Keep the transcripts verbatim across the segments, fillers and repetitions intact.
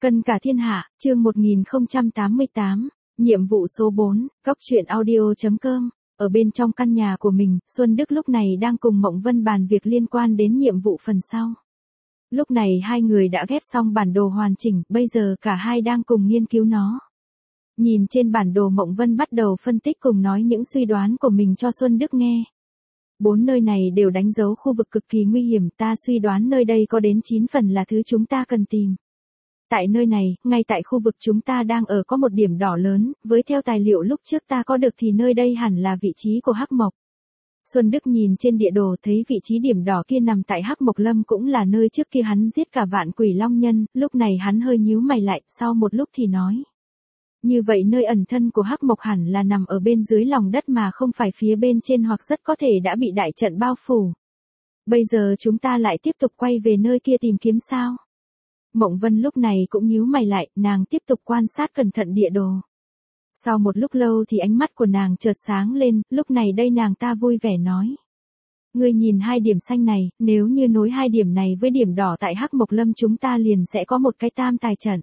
Cân cả thiên hạ, chương một nghìn không trăm tám mươi tám, nhiệm vụ số bốn, góc truyện audio.com. Ở bên trong căn nhà của mình, Xuân Đức lúc này đang cùng Mộng Vân bàn việc liên quan đến nhiệm vụ phần sau. Lúc này hai người đã ghép xong bản đồ hoàn chỉnh, bây giờ cả hai đang cùng nghiên cứu nó. Nhìn trên bản đồ, Mộng Vân bắt đầu phân tích cùng nói những suy đoán của mình cho Xuân Đức nghe. Bốn nơi này đều đánh dấu khu vực cực kỳ nguy hiểm, ta suy đoán nơi đây có đến chín phần là thứ chúng ta cần tìm. Tại nơi này, ngay tại khu vực chúng ta đang ở có một điểm đỏ lớn, với theo tài liệu lúc trước ta có được thì nơi đây hẳn là vị trí của Hắc Mộc. Xuân Đức nhìn trên địa đồ thấy vị trí điểm đỏ kia nằm tại Hắc Mộc Lâm, cũng là nơi trước kia hắn giết cả vạn quỷ long nhân, lúc này hắn hơi nhíu mày lại, sau một lúc thì nói. Như vậy nơi ẩn thân của Hắc Mộc hẳn là nằm ở bên dưới lòng đất mà không phải phía bên trên, hoặc rất có thể đã bị đại trận bao phủ. Bây giờ chúng ta lại tiếp tục quay về nơi kia tìm kiếm sao? Mộng Vân lúc này cũng nhíu mày lại, nàng tiếp tục quan sát cẩn thận địa đồ. Sau một lúc lâu thì ánh mắt của nàng chợt sáng lên, lúc này đây nàng ta vui vẻ nói. Ngươi nhìn hai điểm xanh này, nếu như nối hai điểm này với điểm đỏ tại Hắc Mộc Lâm chúng ta liền sẽ có một cái tam tài trận.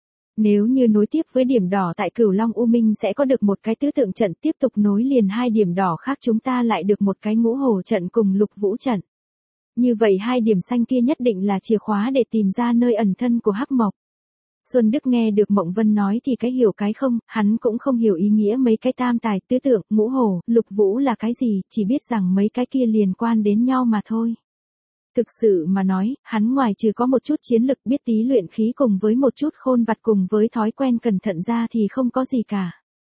Nếu như nối tiếp với điểm đỏ tại Cửu Long U Minh sẽ có được một cái tứ tượng trận, tiếp tục nối liền hai điểm đỏ khác chúng ta lại được một cái ngũ hổ trận cùng lục vũ trận. Như vậy hai điểm xanh kia nhất định là chìa khóa để tìm ra nơi ẩn thân của Hắc Mộc. Xuân Đức nghe được Mộng Vân nói thì cái hiểu cái không, hắn cũng không hiểu ý nghĩa mấy cái tam tài, tứ tượng, ngũ hổ, lục vũ là cái gì, chỉ biết rằng mấy cái kia liên quan đến nhau mà thôi. Thực sự mà nói, hắn ngoài trừ có một chút chiến lực, biết tí luyện khí cùng với một chút khôn vặt cùng với thói quen cẩn thận ra thì không có gì cả.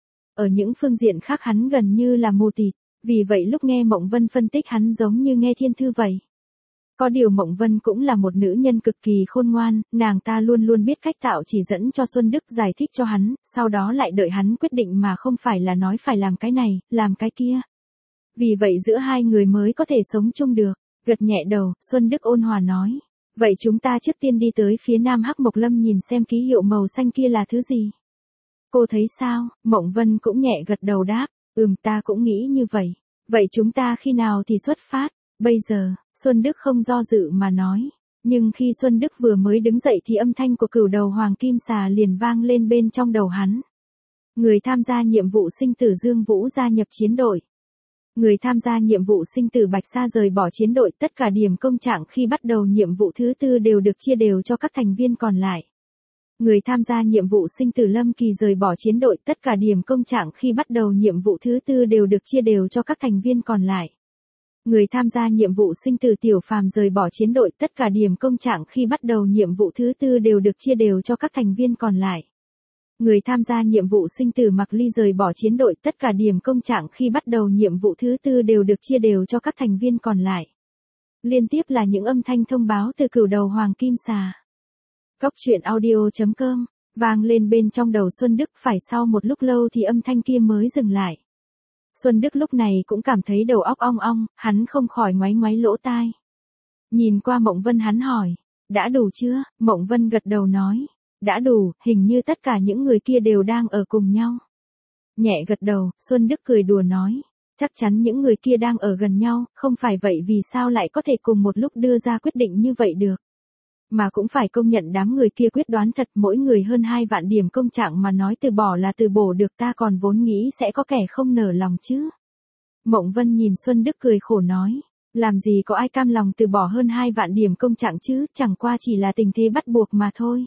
Ở những phương diện khác hắn gần như là mù tịt, vì vậy lúc nghe Mộng Vân phân tích hắn giống như nghe thiên thư vậy. Có điều Mộng Vân cũng là một nữ nhân cực kỳ khôn ngoan, nàng ta luôn luôn biết cách tạo chỉ dẫn cho Xuân Đức, giải thích cho hắn, sau đó lại đợi hắn quyết định mà không phải là nói phải làm cái này, làm cái kia. Vì vậy giữa hai người mới có thể sống chung được. Gật nhẹ đầu, Xuân Đức ôn hòa nói. Vậy chúng ta trước tiên đi tới phía nam Hắc Mộc Lâm nhìn xem ký hiệu màu xanh kia là thứ gì. Cô thấy sao? Mộng Vân cũng nhẹ gật đầu đáp. Ừm, ta cũng nghĩ như vậy. Vậy chúng ta khi nào thì xuất phát? Bây giờ, Xuân Đức không do dự mà nói. Nhưng khi Xuân Đức vừa mới đứng dậy thì âm thanh của cửu đầu hoàng kim xà liền vang lên bên trong đầu hắn. Người tham gia nhiệm vụ sinh tử Dương Vũ gia nhập chiến đội. Người tham gia nhiệm vụ sinh tử Bạch Sa rời bỏ chiến đội, tất cả điểm công trạng khi bắt đầu nhiệm vụ thứ tư đều được chia đều cho các thành viên còn lại. Người tham gia nhiệm vụ sinh tử Lâm Kỳ rời bỏ chiến đội, tất cả điểm công trạng khi bắt đầu nhiệm vụ thứ tư đều được chia đều cho các thành viên còn lại. Người tham gia nhiệm vụ sinh tử Tiểu Phàm rời bỏ chiến đội, tất cả điểm công trạng khi bắt đầu nhiệm vụ thứ tư đều được chia đều cho các thành viên còn lại. Người tham gia nhiệm vụ sinh tử Mặc Ly rời bỏ chiến đội, tất cả điểm công trạng khi bắt đầu nhiệm vụ thứ tư đều được chia đều cho các thành viên còn lại. Liên tiếp là những âm thanh thông báo từ cửu đầu hoàng kim xà. Góc truyện audio.com, vang lên bên trong đầu Xuân Đức, phải sau một lúc lâu thì âm thanh kia mới dừng lại. Xuân Đức lúc này cũng cảm thấy đầu óc ong ong, hắn không khỏi ngoáy ngoáy lỗ tai. Nhìn qua Mộng Vân hắn hỏi, đã đủ chưa? Mộng Vân gật đầu nói. Đã đủ, hình như tất cả những người kia đều đang ở cùng nhau. Nhẹ gật đầu, Xuân Đức cười đùa nói. Chắc chắn những người kia đang ở gần nhau, không phải vậy vì sao lại có thể cùng một lúc đưa ra quyết định như vậy được. Mà cũng phải công nhận đám người kia quyết đoán thật, mỗi người hơn hai vạn điểm công trạng mà nói từ bỏ là từ bỏ được, ta còn vốn nghĩ sẽ có kẻ không nở lòng chứ. Mộng Vân nhìn Xuân Đức cười khổ nói. Làm gì có ai cam lòng từ bỏ hơn hai vạn điểm công trạng chứ, chẳng qua chỉ là tình thế bắt buộc mà thôi.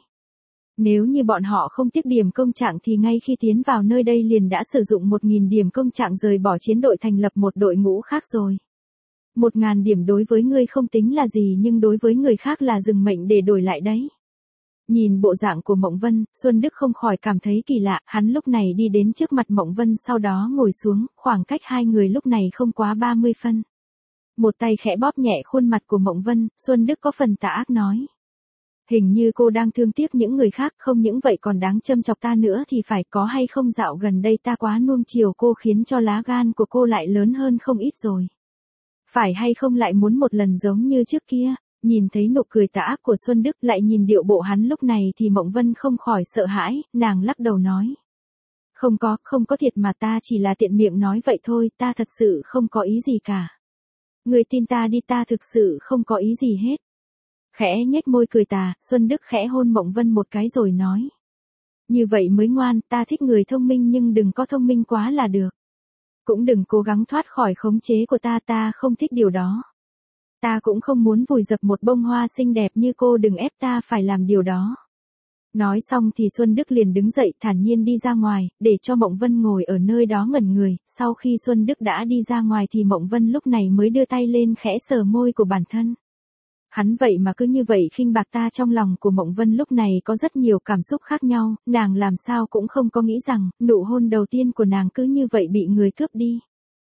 Nếu như bọn họ không tiếc điểm công trạng thì ngay khi tiến vào nơi đây liền đã sử dụng một nghìn điểm công trạng rời bỏ chiến đội thành lập một đội ngũ khác rồi. Một ngàn điểm đối với ngươi không tính là gì nhưng đối với người khác là dừng mệnh để đổi lại đấy. Nhìn bộ dạng của Mộng Vân, Xuân Đức không khỏi cảm thấy kỳ lạ, hắn lúc này đi đến trước mặt Mộng Vân sau đó ngồi xuống, khoảng cách hai người lúc này không quá ba mươi phân. Một tay khẽ bóp nhẹ khuôn mặt của Mộng Vân, Xuân Đức có phần tà ác nói. Hình như cô đang thương tiếc những người khác, không những vậy còn đáng châm chọc ta nữa thì phải, có hay không dạo gần đây ta quá nuông chiều cô khiến cho lá gan của cô lại lớn hơn không ít rồi. Phải hay không lại muốn một lần giống như trước kia, nhìn thấy nụ cười tà ác của Xuân Đức lại nhìn điệu bộ hắn lúc này thì Mộng Vân không khỏi sợ hãi, nàng lắc đầu nói. Không có, không có thiệt mà, ta chỉ là tiện miệng nói vậy thôi, ta thật sự không có ý gì cả. Người tin ta đi, ta thực sự không có ý gì hết. Khẽ nhếch môi cười tà, Xuân Đức khẽ hôn Mộng Vân một cái rồi nói. Như vậy mới ngoan, ta thích người thông minh nhưng đừng có thông minh quá là được. Cũng đừng cố gắng thoát khỏi khống chế của ta, ta không thích điều đó. Ta cũng không muốn vùi dập một bông hoa xinh đẹp như cô, đừng ép ta phải làm điều đó. Nói xong thì Xuân Đức liền đứng dậy thản nhiên đi ra ngoài, để cho Mộng Vân ngồi ở nơi đó ngẩn người. Sau khi Xuân Đức đã đi ra ngoài thì Mộng Vân lúc này mới đưa tay lên khẽ sờ môi của bản thân. Hắn vậy mà cứ như vậy khinh bạc ta. Trong lòng của Mộng Vân lúc này có rất nhiều cảm xúc khác nhau, nàng làm sao cũng không có nghĩ rằng, nụ hôn đầu tiên của nàng cứ như vậy bị người cướp đi.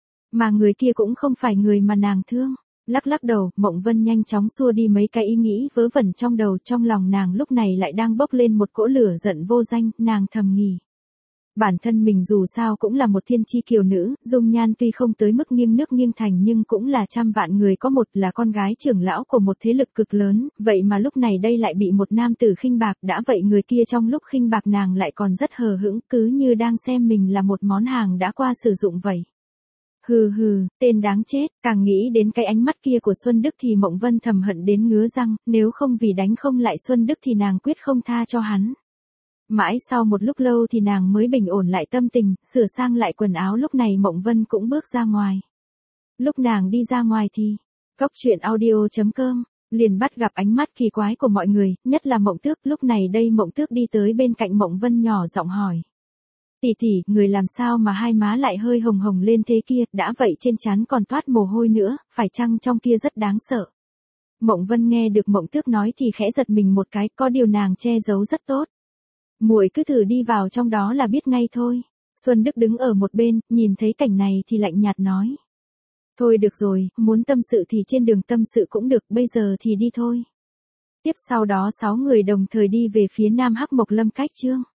Mà người kia cũng không phải người mà nàng thương. Lắc lắc đầu, Mộng Vân nhanh chóng xua đi mấy cái ý nghĩ vớ vẩn trong đầu. Trong lòng nàng lúc này lại đang bốc lên một cỗ lửa giận vô danh, nàng thầm nghĩ. Bản thân mình dù sao cũng là một thiên chi kiều nữ, dung nhan tuy không tới mức nghiêng nước nghiêng thành nhưng cũng là trăm vạn người có một, là con gái trưởng lão của một thế lực cực lớn, vậy mà lúc này đây lại bị một nam tử khinh bạc. Đã vậy người kia trong lúc khinh bạc nàng lại còn rất hờ hững, cứ như đang xem mình là một món hàng đã qua sử dụng vậy. Hừ hừ, tên đáng chết. Càng nghĩ đến cái ánh mắt kia của Xuân Đức thì Mộng Vân thầm hận đến ngứa răng, nếu không vì đánh không lại Xuân Đức thì nàng quyết không tha cho hắn. Mãi sau một lúc lâu thì nàng mới bình ổn lại tâm tình, sửa sang lại quần áo. Lúc này Mộng Vân cũng bước ra ngoài. Lúc nàng đi ra ngoài thì, Cóc truyện audio chấm com liền bắt gặp ánh mắt kỳ quái của mọi người, nhất là Mộng Tước. Lúc này đây Mộng Tước đi tới bên cạnh Mộng Vân nhỏ giọng hỏi. Tỷ tỷ, người làm sao mà hai má lại hơi hồng hồng lên thế kia, đã vậy trên trán còn toát mồ hôi nữa, phải chăng trong kia rất đáng sợ. Mộng Vân nghe được Mộng Tước nói thì khẽ giật mình một cái, có điều nàng che giấu rất tốt. Muội cứ thử đi vào trong đó là biết ngay thôi. Xuân Đức đứng ở một bên, nhìn thấy cảnh này thì lạnh nhạt nói. Thôi được rồi, muốn tâm sự thì trên đường tâm sự cũng được, bây giờ thì đi thôi. Tiếp sau đó sáu người đồng thời đi về phía Nam Hắc Mộc Lâm Cách Trương.